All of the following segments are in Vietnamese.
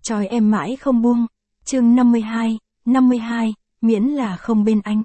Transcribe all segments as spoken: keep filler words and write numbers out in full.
trói em mãi không buông. Chương năm mươi hai, năm mươi hai, miễn là không bên anh.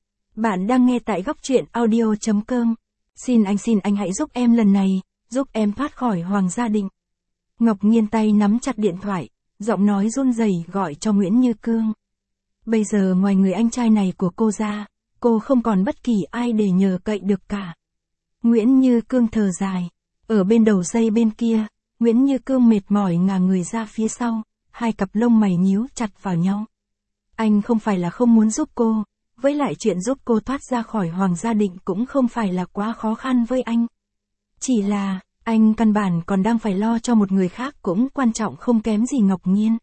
Bạn đang nghe tại góc truyện audio chấm com. Xin anh xin anh hãy giúp em lần này, giúp em thoát khỏi Hoàng Gia Định. Ngọc Nhiên tay nắm chặt điện thoại, giọng nói run rẩy gọi cho Nguyễn Như Cương. Bây giờ ngoài người anh trai này của cô ra, cô không còn bất kỳ ai để nhờ cậy được cả. Nguyễn Như Cương thở dài, ở bên đầu dây bên kia, Nguyễn Như Cương mệt mỏi ngả người ra phía sau, hai cặp lông mày nhíu chặt vào nhau. Anh không phải là không muốn giúp cô, với lại chuyện giúp cô thoát ra khỏi Hoàng Gia Định cũng không phải là quá khó khăn với anh. Chỉ là, anh căn bản còn đang phải lo cho một người khác cũng quan trọng không kém gì Ngọc Nhiên.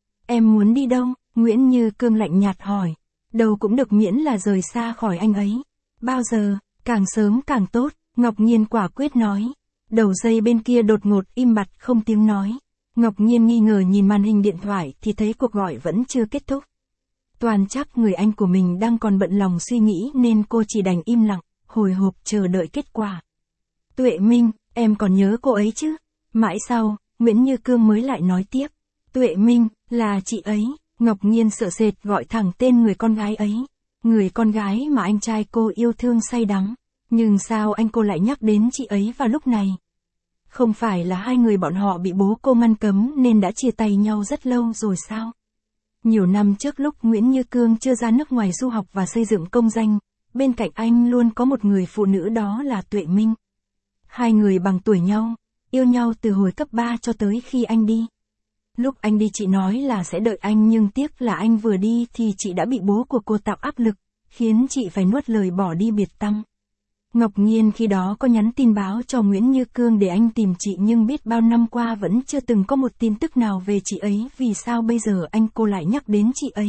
Em muốn đi đâu? Nguyễn Như Cương lạnh nhạt hỏi. Đâu cũng được miễn là rời xa khỏi anh ấy. Bao giờ? Càng sớm càng tốt, Ngọc Nhiên quả quyết nói. Đầu dây bên kia đột ngột im bặt không tiếng nói. Ngọc Nhiên nghi ngờ nhìn màn hình điện thoại thì thấy cuộc gọi vẫn chưa kết thúc. Toàn chắc người anh của mình đang còn bận lòng suy nghĩ nên cô chỉ đành im lặng, hồi hộp chờ đợi kết quả. Tuệ Minh, em còn nhớ cô ấy chứ? Mãi sau, Nguyễn Như Cương mới lại nói tiếp. Tuệ Minh, là chị ấy. Ngọc Nhiên sợ sệt gọi thẳng tên người con gái ấy. Người con gái mà anh trai cô yêu thương say đắm. Nhưng sao anh cô lại nhắc đến chị ấy vào lúc này? Không phải là hai người bọn họ bị bố cô ngăn cấm nên đã chia tay nhau rất lâu rồi sao? Nhiều năm trước lúc Nguyễn Như Cương chưa ra nước ngoài du học và xây dựng công danh, bên cạnh anh luôn có một người phụ nữ đó là Tuệ Minh. Hai người bằng tuổi nhau, yêu nhau từ hồi cấp ba cho tới khi anh đi. Lúc anh đi chị nói là sẽ đợi anh nhưng tiếc là anh vừa đi thì chị đã bị bố của cô tạo áp lực, khiến chị phải nuốt lời bỏ đi biệt tăm. Ngọc Nhiên khi đó có nhắn tin báo cho Nguyễn Như Cương để anh tìm chị nhưng biết bao năm qua vẫn chưa từng có một tin tức nào về chị ấy, vì sao bây giờ anh cô lại nhắc đến chị ấy.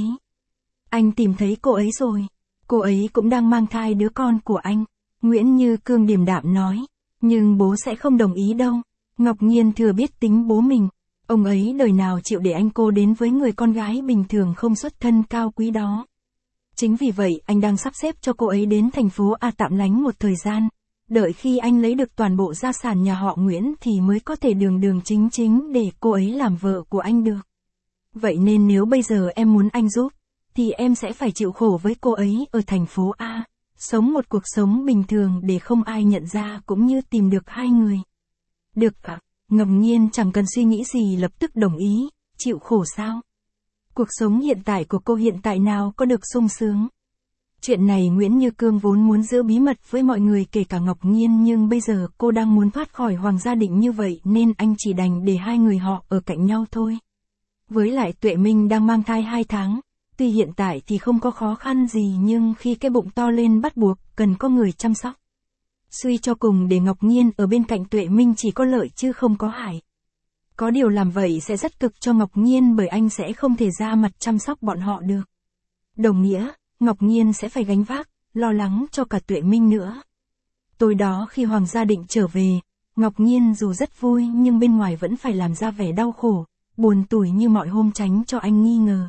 Anh tìm thấy cô ấy rồi, cô ấy cũng đang mang thai đứa con của anh. Nguyễn Như Cương điềm đạm nói, nhưng bố sẽ không đồng ý đâu. Ngọc Nhiên thừa biết tính bố mình, ông ấy đời nào chịu để anh cô đến với người con gái bình thường không xuất thân cao quý đó. Chính vì vậy anh đang sắp xếp cho cô ấy đến thành phố A tạm lánh một thời gian, đợi khi anh lấy được toàn bộ gia sản nhà họ Nguyễn thì mới có thể đường đường chính chính để cô ấy làm vợ của anh được. Vậy nên nếu bây giờ em muốn anh giúp, thì em sẽ phải chịu khổ với cô ấy ở thành phố A, sống một cuộc sống bình thường để không ai nhận ra cũng như tìm được hai người. Được ạ, Ngọc Nhiên chẳng cần suy nghĩ gì lập tức đồng ý, chịu khổ sao? Cuộc sống hiện tại của cô hiện tại nào có được sung sướng. Chuyện này Nguyễn Như Cương vốn muốn giữ bí mật với mọi người kể cả Ngọc Nhiên, nhưng bây giờ cô đang muốn thoát khỏi Hoàng Gia Định như vậy nên anh chỉ đành để hai người họ ở cạnh nhau thôi. Với lại Tuệ Minh đang mang thai hai tháng, tuy hiện tại thì không có khó khăn gì nhưng khi cái bụng to lên bắt buộc cần có người chăm sóc. Suy cho cùng để Ngọc Nhiên ở bên cạnh Tuệ Minh chỉ có lợi chứ không có hại. Có điều làm vậy sẽ rất cực cho Ngọc Nhiên bởi anh sẽ không thể ra mặt chăm sóc bọn họ được. Đồng nghĩa, Ngọc Nhiên sẽ phải gánh vác, lo lắng cho cả Tuệ Minh nữa. Tối đó khi Hoàng Gia Định trở về, Ngọc Nhiên dù rất vui nhưng bên ngoài vẫn phải làm ra vẻ đau khổ, buồn tủi như mọi hôm tránh cho anh nghi ngờ.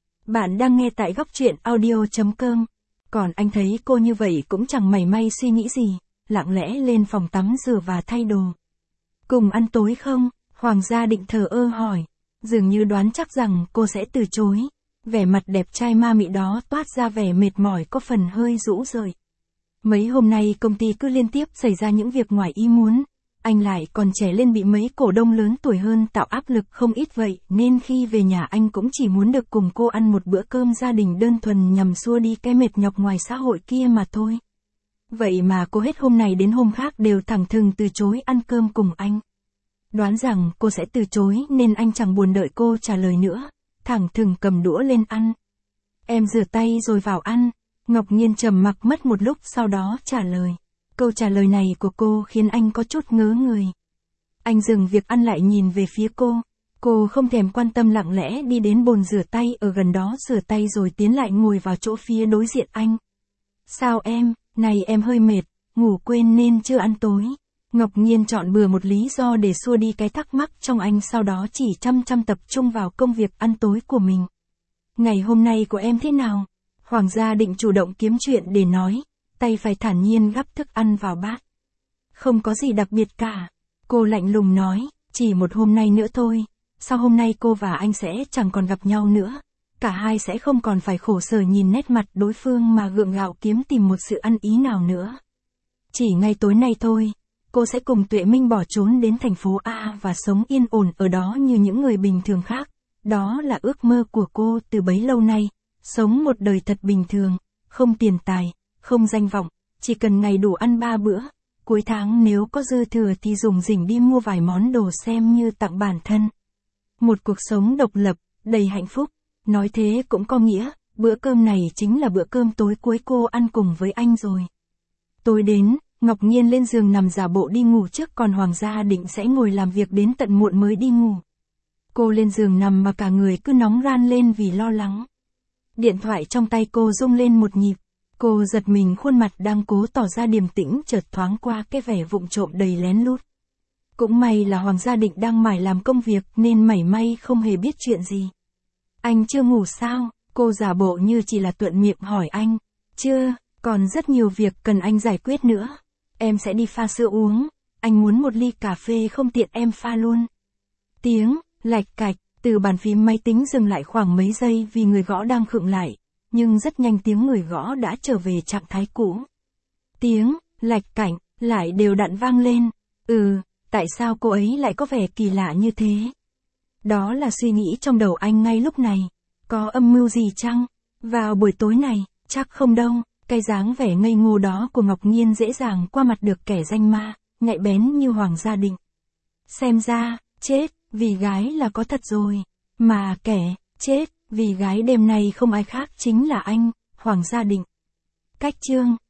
Bạn đang nghe tại góc truyện audio chấm com. Còn anh thấy cô như vậy cũng chẳng mảy may suy nghĩ gì, lặng lẽ lên phòng tắm rửa và thay đồ. Cùng ăn tối không? Hoàng Gia Định thờ ơ hỏi, dường như đoán chắc rằng cô sẽ từ chối. Vẻ mặt đẹp trai ma mị đó toát ra vẻ mệt mỏi có phần hơi rũ rượi. Mấy hôm nay công ty cứ liên tiếp xảy ra những việc ngoài ý muốn, anh lại còn trẻ lên bị mấy cổ đông lớn tuổi hơn tạo áp lực không ít vậy nên khi về nhà anh cũng chỉ muốn được cùng cô ăn một bữa cơm gia đình đơn thuần nhằm xua đi cái mệt nhọc ngoài xã hội kia mà thôi. Vậy mà cô hết hôm này đến hôm khác đều thẳng thừng từ chối ăn cơm cùng anh. Đoán rằng cô sẽ từ chối nên anh chẳng buồn đợi cô trả lời nữa, thẳng thừng cầm đũa lên ăn. Em rửa tay rồi vào ăn. Ngọc Nhiên trầm mặc mất một lúc sau đó trả lời. Câu trả lời này của cô khiến anh có chút ngớ người. Anh dừng việc ăn lại nhìn về phía cô. Cô không thèm quan tâm lặng lẽ đi đến bồn rửa tay ở gần đó rửa tay rồi tiến lại ngồi vào chỗ phía đối diện anh. Sao em, này em hơi mệt, ngủ quên nên chưa ăn tối. Ngọc Nhiên chọn bừa một lý do để xua đi cái thắc mắc trong anh, sau đó chỉ chăm chăm tập trung vào công việc ăn tối của mình. Ngày hôm nay của em thế nào? Hoàng Gia Định chủ động kiếm chuyện để nói, tay phải thản nhiên gắp thức ăn vào bát. Không có gì đặc biệt cả. Cô lạnh lùng nói, chỉ một hôm nay nữa thôi, sau hôm nay cô và anh sẽ chẳng còn gặp nhau nữa. Cả hai sẽ không còn phải khổ sở nhìn nét mặt đối phương mà gượng gạo kiếm tìm một sự ăn ý nào nữa. Chỉ ngay tối nay thôi, cô sẽ cùng Tuệ Minh bỏ trốn đến thành phố A và sống yên ổn ở đó như những người bình thường khác. Đó là ước mơ của cô từ bấy lâu nay, sống một đời thật bình thường, không tiền tài, không danh vọng, chỉ cần ngày đủ ăn ba bữa, cuối tháng nếu có dư thừa thì dùng rỉnh đi mua vài món đồ xem như tặng bản thân. Một cuộc sống độc lập, đầy hạnh phúc, nói thế cũng có nghĩa, bữa cơm này chính là bữa cơm tối cuối cô ăn cùng với anh rồi. Tối đến, Ngọc Nhiên lên giường nằm giả bộ đi ngủ trước còn Hoàng Gia Định sẽ ngồi làm việc đến tận muộn mới đi ngủ. Cô lên giường nằm mà cả người cứ nóng ran lên vì lo lắng. Điện thoại trong tay cô rung lên một nhịp. Cô giật mình, khuôn mặt đang cố tỏ ra điềm tĩnh chợt thoáng qua cái vẻ vụng trộm đầy lén lút. Cũng may là Hoàng Gia Định đang mải làm công việc nên mảy may không hề biết chuyện gì. Anh chưa ngủ sao? Cô giả bộ như chỉ là thuận miệng hỏi anh. Chưa, còn rất nhiều việc cần anh giải quyết nữa. Em sẽ đi pha sữa uống. Anh muốn một ly cà phê không tiện em pha luôn. Tiếng lạch cạch từ bàn phím máy tính dừng lại khoảng mấy giây vì người gõ đang khựng lại. Nhưng rất nhanh tiếng người gõ đã trở về trạng thái cũ. Tiếng lạch cạch lại đều đặn vang lên. Ừ, tại sao cô ấy lại có vẻ kỳ lạ như thế? Đó là suy nghĩ trong đầu anh ngay lúc này. Có âm mưu gì chăng? Vào buổi tối này, chắc không đâu. Cái dáng vẻ ngây ngô đó của Ngọc Nhiên dễ dàng qua mặt được kẻ danh ma, nhạy bén như Hoàng Gia Định. Xem ra, chết vì gái là có thật rồi. Mà kẻ chết vì gái đêm nay không ai khác chính là anh, Hoàng Gia Định. Cách chương